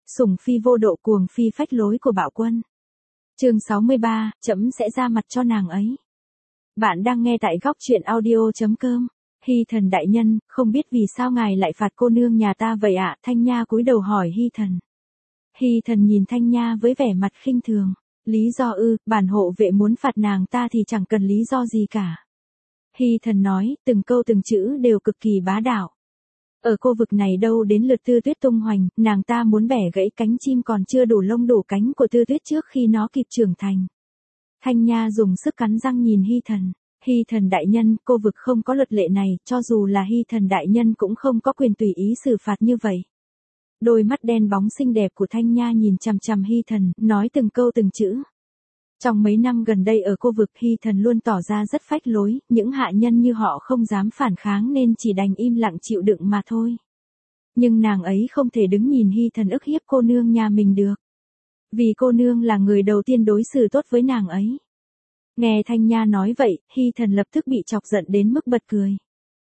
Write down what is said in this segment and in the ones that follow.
sủng phi vô độ cuồng phi phách lối của bạo quân. Chương 63, trẫm sẽ ra mặt cho nàng ấy. Bạn đang nghe tại góc truyện audio.com. Hy Thần đại nhân, không biết vì sao ngài lại phạt cô nương nhà ta vậy ạ? Thanh Nha cúi đầu hỏi Hy Thần. Hy Thần nhìn Thanh Nha với vẻ mặt khinh thường. Lý do ư? Bản hộ vệ muốn phạt nàng ta thì chẳng cần lý do gì cả. Hy Thần nói, từng câu từng chữ đều cực kỳ bá đạo. Ở cô vực này đâu đến lượt Tư Tuyết tung hoành, nàng ta muốn bẻ gãy cánh chim còn chưa đủ lông đủ cánh của Tư Tuyết trước khi nó kịp trưởng thành. Thanh Nha dùng sức cắn răng nhìn Hy Thần. Hy Thần đại nhân, cô vực không có luật lệ này, cho dù là Hy Thần đại nhân cũng không có quyền tùy ý xử phạt như vậy. Đôi mắt đen bóng xinh đẹp của Thanh Nha nhìn chằm chằm Hy Thần, nói từng câu từng chữ. Trong mấy năm gần đây ở cô vực, Hy Thần luôn tỏ ra rất phách lối, những hạ nhân như họ không dám phản kháng nên chỉ đành im lặng chịu đựng mà thôi. Nhưng nàng ấy không thể đứng nhìn Hy Thần ức hiếp cô nương nhà mình được. Vì cô nương là người đầu tiên đối xử tốt với nàng ấy. Nghe Thanh Nha nói vậy, Hy Thần lập tức bị chọc giận đến mức bật cười.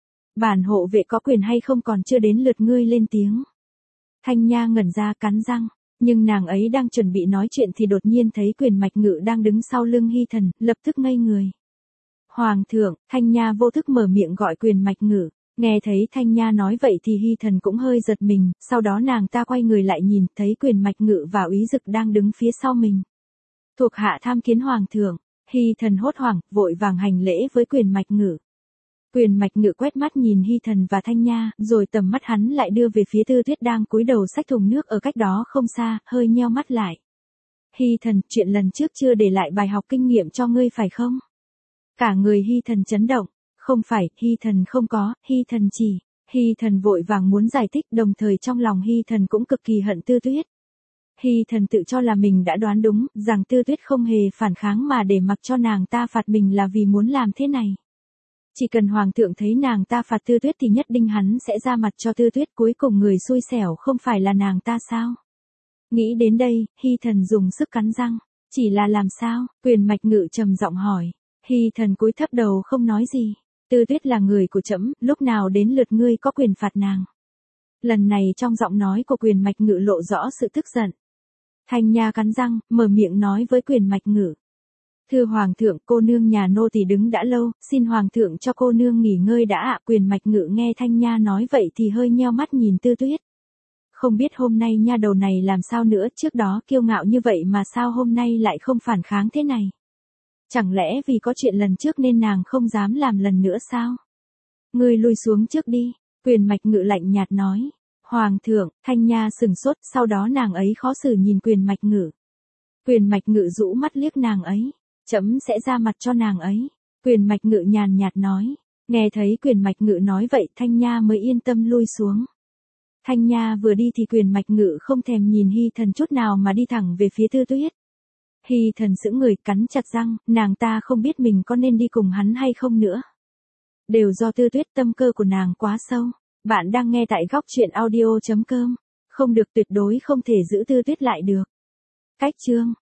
Bản hộ vệ có quyền hay không còn chưa đến lượt ngươi lên tiếng. Thanh Nha ngẩn ra cắn răng. Nhưng nàng ấy đang chuẩn bị nói chuyện thì đột nhiên thấy Quyền Mạch Ngự đang đứng sau lưng Hy Thần, lập tức ngây người. Hoàng thượng, Thanh Nha vô thức mở miệng gọi Quyền Mạch Ngự. Nghe thấy Thanh Nha nói vậy thì Hy Thần cũng hơi giật mình, sau đó nàng ta quay người lại nhìn thấy Quyền Mạch Ngự và Úy Dực đang đứng phía sau mình. Thuộc hạ tham kiến Hoàng thượng. Hy Thần hốt hoảng, vội vàng hành lễ với Quyền Mạch Ngự. Quyền Mạch Ngự quét mắt nhìn Hy Thần và Thanh Nha, rồi tầm mắt hắn lại đưa về phía Tư Tuyết đang cúi đầu xách thùng nước ở cách đó không xa, hơi nheo mắt lại. Hy Thần, chuyện lần trước chưa để lại bài học kinh nghiệm cho ngươi phải không? Cả người Hy Thần chấn động. Không phải, Hy Thần không có, Hy Thần chỉ. Hy Thần vội vàng muốn giải thích, đồng thời trong lòng Hy Thần cũng cực kỳ hận Tư Tuyết. Hy Thần tự cho là mình đã đoán đúng, rằng Tư Tuyết không hề phản kháng mà để mặc cho nàng ta phạt mình là vì muốn làm thế này. Chỉ cần Hoàng thượng thấy nàng ta phạt Tư Tuyết thì nhất định hắn sẽ ra mặt cho Tư Tuyết, cuối cùng người xui xẻo không phải là nàng ta sao? Nghĩ đến đây, Hy Thần dùng sức cắn răng. Chỉ là làm sao? Quyền Mạch Ngự trầm giọng hỏi. Hy Thần cúi thấp đầu không nói gì. Tư Tuyết là người của trẫm, lúc nào đến lượt ngươi có quyền phạt nàng? Lần này trong giọng nói của Quyền Mạch Ngự lộ rõ sự tức giận. Thanh Nha cắn răng, mở miệng nói với Quyền Mạch Ngự. Thưa Hoàng thượng, cô nương nhà nô tỳ đứng đã lâu, xin Hoàng thượng cho cô nương nghỉ ngơi đã ạ. Quyền Mạch Ngự nghe Thanh Nha nói vậy thì hơi nheo mắt nhìn Tư Tuyết. Không biết hôm nay nha đầu này làm sao nữa, trước đó kiêu ngạo như vậy mà sao hôm nay lại không phản kháng thế này? Chẳng lẽ vì có chuyện lần trước nên nàng không dám làm lần nữa sao? Ngươi lui xuống trước đi, Quyền Mạch Ngự lạnh nhạt nói. Hoàng thượng, Thanh Nha sừng sốt, sau đó nàng ấy khó xử nhìn Quyền Mạch Ngự. Quyền Mạch Ngự rũ mắt liếc nàng ấy. Trẫm sẽ ra mặt cho nàng ấy. Quyền Mạch Ngự nhàn nhạt nói. Nghe thấy Quyền Mạch Ngự nói vậy, Thanh Nha mới yên tâm lui xuống. Thanh Nha vừa đi thì Quyền Mạch Ngự không thèm nhìn Hy Thần chút nào mà đi thẳng về phía Tư Tuyết. Hy Thần sững người, cắn chặt răng, nàng ta không biết mình có nên đi cùng hắn hay không nữa. Đều do Tư Tuyết, tâm cơ của nàng quá sâu. Bạn đang nghe tại góc truyện audio.com. Không được, tuyệt đối không thể giữ Tư Tuyết lại được. Cách chương